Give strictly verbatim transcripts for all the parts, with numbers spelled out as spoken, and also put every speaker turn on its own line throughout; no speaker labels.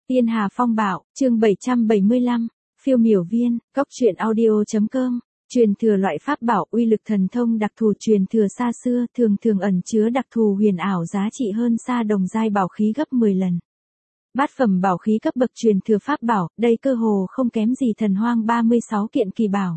Tiên Hà Phong Bạo, chương bảy trăm bảy mươi lăm, phiêu miểu viên, góc truyện audio.com, truyền thừa loại pháp bảo uy lực thần thông đặc thù truyền thừa xa xưa thường thường ẩn chứa đặc thù huyền ảo giá trị hơn xa đồng giai bảo khí gấp mười lần. Bát phẩm bảo khí cấp bậc truyền thừa pháp bảo, đây cơ hồ không kém gì thần hoang ba mươi sáu kiện kỳ bảo.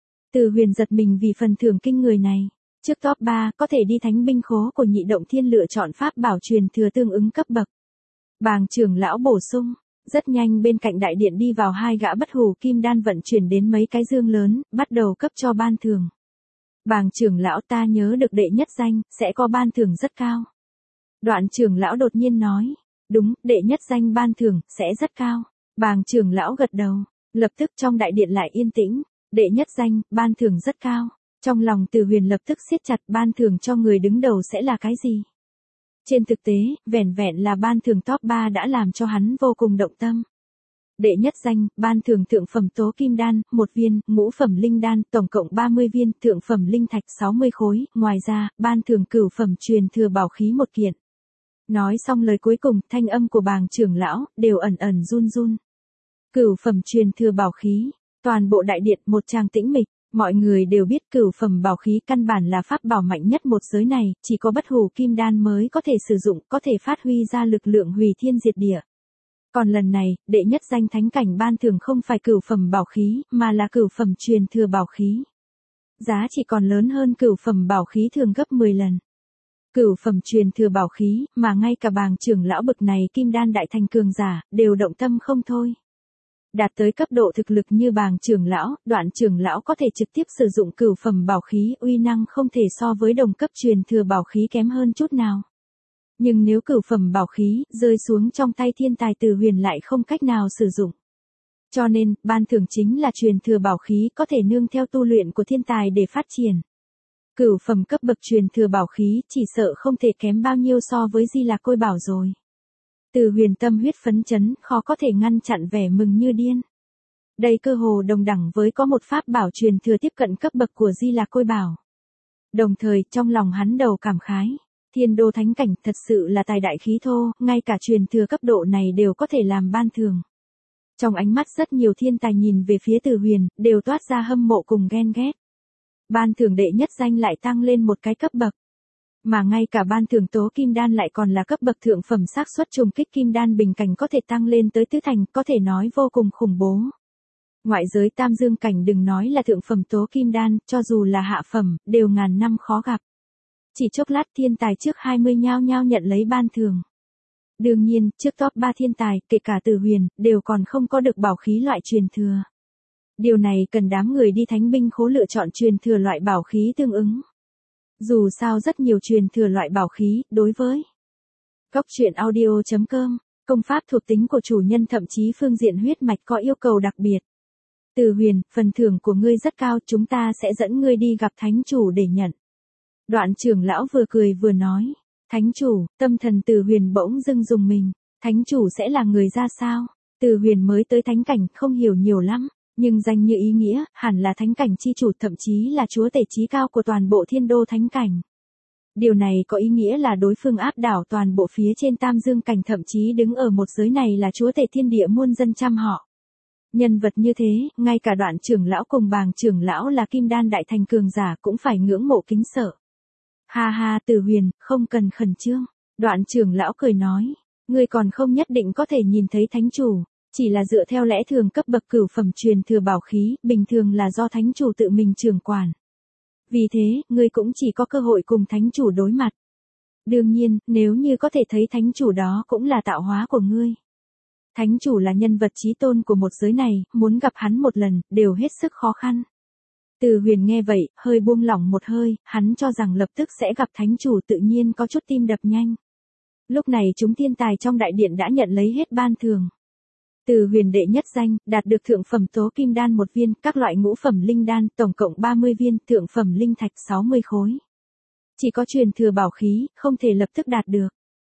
Từ Huyền giật mình vì phần thưởng kinh người này. Trước top ba có thể đi thánh binh khố của Nhị Động Thiên lựa chọn pháp bảo truyền thừa tương ứng cấp bậc. Bàng trưởng lão bổ sung, rất nhanh bên cạnh đại điện đi vào hai gã bất hủ kim đan vận chuyển đến mấy cái dương lớn, bắt đầu cấp cho ban thưởng. Bàng trưởng lão ta nhớ được đệ nhất danh, sẽ có ban thưởng rất cao. Đoạn trưởng lão đột nhiên nói, đúng, đệ nhất danh ban thưởng, sẽ rất cao. Bàng trưởng lão gật đầu, lập tức trong đại điện lại yên tĩnh, đệ nhất danh, ban thưởng rất cao. Trong lòng Từ Huyền lập tức siết chặt ban thưởng cho người đứng đầu sẽ là cái gì? Trên thực tế, vẻn vẹn là ban thưởng top ba đã làm cho hắn vô cùng động tâm. Đệ nhất danh, ban thưởng thượng phẩm tố kim đan, một viên, ngũ phẩm linh đan, tổng cộng ba mươi viên, thượng phẩm linh thạch sáu mươi khối, ngoài ra, ban thưởng cửu phẩm truyền thừa bảo khí một kiện. Nói xong lời cuối cùng, thanh âm của Bàng trưởng lão, đều ẩn ẩn run run. Cửu phẩm truyền thừa bảo khí, toàn bộ đại điện một tràng tĩnh mịch. Mọi người đều biết cửu phẩm bảo khí căn bản là pháp bảo mạnh nhất một giới này, chỉ có bất hủ kim đan mới có thể sử dụng, có thể phát huy ra lực lượng hủy thiên diệt địa. Còn lần này, đệ nhất danh thánh cảnh ban thưởng không phải cửu phẩm bảo khí, mà là cửu phẩm truyền thừa bảo khí. Giá trị còn lớn hơn cửu phẩm bảo khí thường gấp mười lần. Cửu phẩm truyền thừa bảo khí, mà ngay cả Bàng trưởng lão bực này kim đan đại thành cường giả, đều động tâm không thôi. Đạt tới cấp độ thực lực như Bàng trưởng lão, Đoạn trưởng lão có thể trực tiếp sử dụng cửu phẩm bảo khí, uy năng không thể so với đồng cấp truyền thừa bảo khí kém hơn chút nào. Nhưng nếu cửu phẩm bảo khí rơi xuống trong tay thiên tài Từ Huyền lại không cách nào sử dụng. Cho nên, ban thưởng chính là truyền thừa bảo khí có thể nương theo tu luyện của thiên tài để phát triển. Cửu phẩm cấp bậc truyền thừa bảo khí chỉ sợ không thể kém bao nhiêu so với Di Lạc Côi Bảo rồi. Từ Huyền tâm huyết phấn chấn, khó có thể ngăn chặn vẻ mừng như điên. Đây cơ hồ đồng đẳng với có một pháp bảo truyền thừa tiếp cận cấp bậc của Di Lạc Côi Bảo. Đồng thời, trong lòng hắn đầu cảm khái, Thiên Đô Thánh Cảnh thật sự là tài đại khí thô, ngay cả truyền thừa cấp độ này đều có thể làm ban thưởng. Trong ánh mắt rất nhiều thiên tài nhìn về phía Từ Huyền, đều toát ra hâm mộ cùng ghen ghét. Ban thưởng đệ nhất danh lại tăng lên một cái cấp bậc. Mà ngay cả ban thưởng tố kim đan lại còn là cấp bậc thượng phẩm, xác suất trùng kích kim đan bình cảnh có thể tăng lên tới tứ thành, có thể nói vô cùng khủng bố. Ngoại giới tam dương cảnh đừng nói là thượng phẩm tố kim đan, cho dù là hạ phẩm, đều ngàn năm khó gặp. Chỉ chốc lát thiên tài trước hai mươi nhao nhao nhận lấy ban thưởng. Đương nhiên, trước top ba thiên tài, kể cả Từ Huyền, đều còn không có được bảo khí loại truyền thừa. Điều này cần đám người đi thánh binh khố lựa chọn truyền thừa loại bảo khí tương ứng. Dù sao rất nhiều truyền thừa loại bảo khí, đối với góc truyện audio.com, công pháp thuộc tính của chủ nhân thậm chí phương diện huyết mạch có yêu cầu đặc biệt. Từ Huyền, phần thưởng của ngươi rất cao, chúng ta sẽ dẫn ngươi đi gặp thánh chủ để nhận. Đoạn trưởng lão vừa cười vừa nói, thánh chủ, tâm thần Từ Huyền bỗng dưng dùng mình, thánh chủ sẽ là người ra sao? Từ Huyền mới tới thánh cảnh, không hiểu nhiều lắm. Nhưng danh như ý nghĩa, hẳn là thánh cảnh chi chủ, thậm chí là chúa tể chí cao của toàn bộ Thiên Đô Thánh Cảnh. Điều này có ý nghĩa là đối phương áp đảo toàn bộ phía trên tam dương cảnh, thậm chí đứng ở một giới này là chúa tể thiên địa muôn dân trăm họ. Nhân vật như thế, ngay cả Đoạn trưởng lão cùng Bàng trưởng lão là kim đan đại thành cường giả cũng phải ngưỡng mộ kính sợ. Ha ha, Từ Huyền, không cần khẩn trương. Đoạn trưởng lão cười nói, ngươi còn không nhất định có thể nhìn thấy thánh chủ. Chỉ là dựa theo lẽ thường cấp bậc cửu phẩm truyền thừa bảo khí, bình thường là do thánh chủ tự mình trưởng quản. Vì thế, ngươi cũng chỉ có cơ hội cùng thánh chủ đối mặt. Đương nhiên, nếu như có thể thấy thánh chủ đó cũng là tạo hóa của ngươi. Thánh chủ là nhân vật chí tôn của một giới này, muốn gặp hắn một lần, đều hết sức khó khăn. Từ Huyền nghe vậy, hơi buông lỏng một hơi, hắn cho rằng lập tức sẽ gặp thánh chủ, tự nhiên có chút tim đập nhanh. Lúc này chúng thiên tài trong đại điện đã nhận lấy hết ban thưởng. Từ Huyền đệ nhất danh, đạt được thượng phẩm tố kim đan một viên, các loại ngũ phẩm linh đan, tổng cộng ba mươi viên, thượng phẩm linh thạch sáu mươi khối. Chỉ có truyền thừa bảo khí, không thể lập tức đạt được.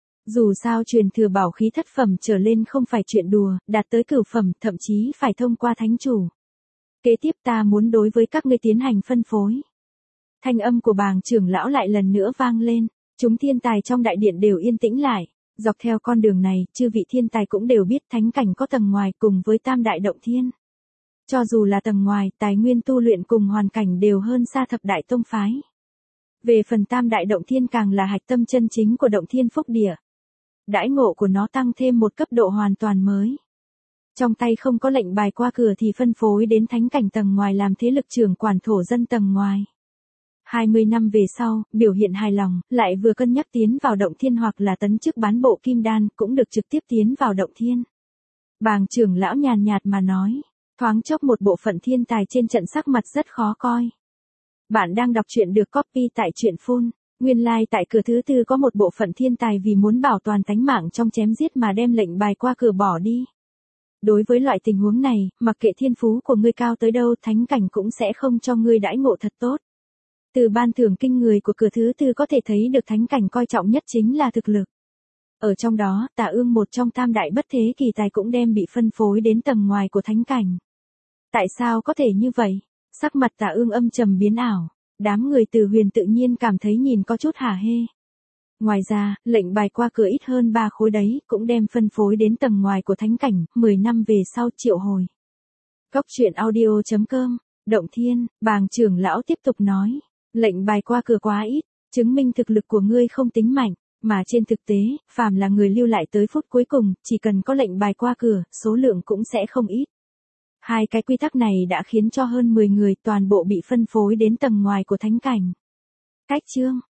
Dù sao truyền thừa bảo khí thất phẩm trở lên không phải chuyện đùa, đạt tới cửu phẩm, thậm chí phải thông qua thánh chủ. Kế tiếp ta muốn đối với các ngươi tiến hành phân phối. Thanh âm của Bàng trưởng lão lại lần nữa vang lên, chúng thiên tài trong đại điện đều yên tĩnh lại. Dọc theo con đường này, chư vị thiên tài cũng đều biết thánh cảnh có tầng ngoài cùng với tam đại động thiên. Cho dù là tầng ngoài, tài nguyên tu luyện cùng hoàn cảnh đều hơn xa thập đại tông phái. Về phần tam đại động thiên càng là hạch tâm chân chính của động thiên phúc địa. Đãi ngộ của nó tăng thêm một cấp độ hoàn toàn mới. Trong tay không có lệnh bài qua cửa thì phân phối đến thánh cảnh tầng ngoài làm thế lực trưởng quản thổ dân tầng ngoài. hai mươi năm về sau, biểu hiện hài lòng, lại vừa cân nhắc tiến vào động thiên hoặc là tấn chức bán bộ kim đan cũng được trực tiếp tiến vào động thiên. Bàng trưởng lão nhàn nhạt mà nói, thoáng chốc một bộ phận thiên tài trên trận sắc mặt rất khó coi. Bạn đang đọc truyện được copy tại truyện phun. Nguyên lai like tại cửa thứ tư có một bộ phận thiên tài vì muốn bảo toàn tánh mạng trong chém giết mà đem lệnh bài qua cửa bỏ đi. Đối với loại tình huống này, mặc kệ thiên phú của ngươi cao tới đâu, thánh cảnh cũng sẽ không cho ngươi đãi ngộ thật tốt. Từ ban thưởng kinh người của cửa thứ tư có thể thấy được thánh cảnh coi trọng nhất chính là thực lực. Ở trong đó, Tả Ương một trong tam đại bất thế kỳ tài cũng đem bị phân phối đến tầng ngoài của thánh cảnh. Tại sao có thể như vậy? Sắc mặt Tả Ương âm trầm biến ảo. Đám người Từ Huyền tự nhiên cảm thấy nhìn có chút hả hê. Ngoài ra, lệnh bài qua cửa ít hơn ba khối đấy cũng đem phân phối đến tầng ngoài của thánh cảnh, mười năm về sau triệu hồi. Góc truyện audio chấm com, Động Thiên, Bàng trưởng lão tiếp tục nói, lệnh bài qua cửa quá ít, chứng minh thực lực của ngươi không tính mạnh, mà trên thực tế, phàm là người lưu lại tới phút cuối cùng, chỉ cần có lệnh bài qua cửa, số lượng cũng sẽ không ít. Hai cái quy tắc này đã khiến cho hơn mười người toàn bộ bị phân phối đến tầng ngoài của thánh cảnh. Cách chương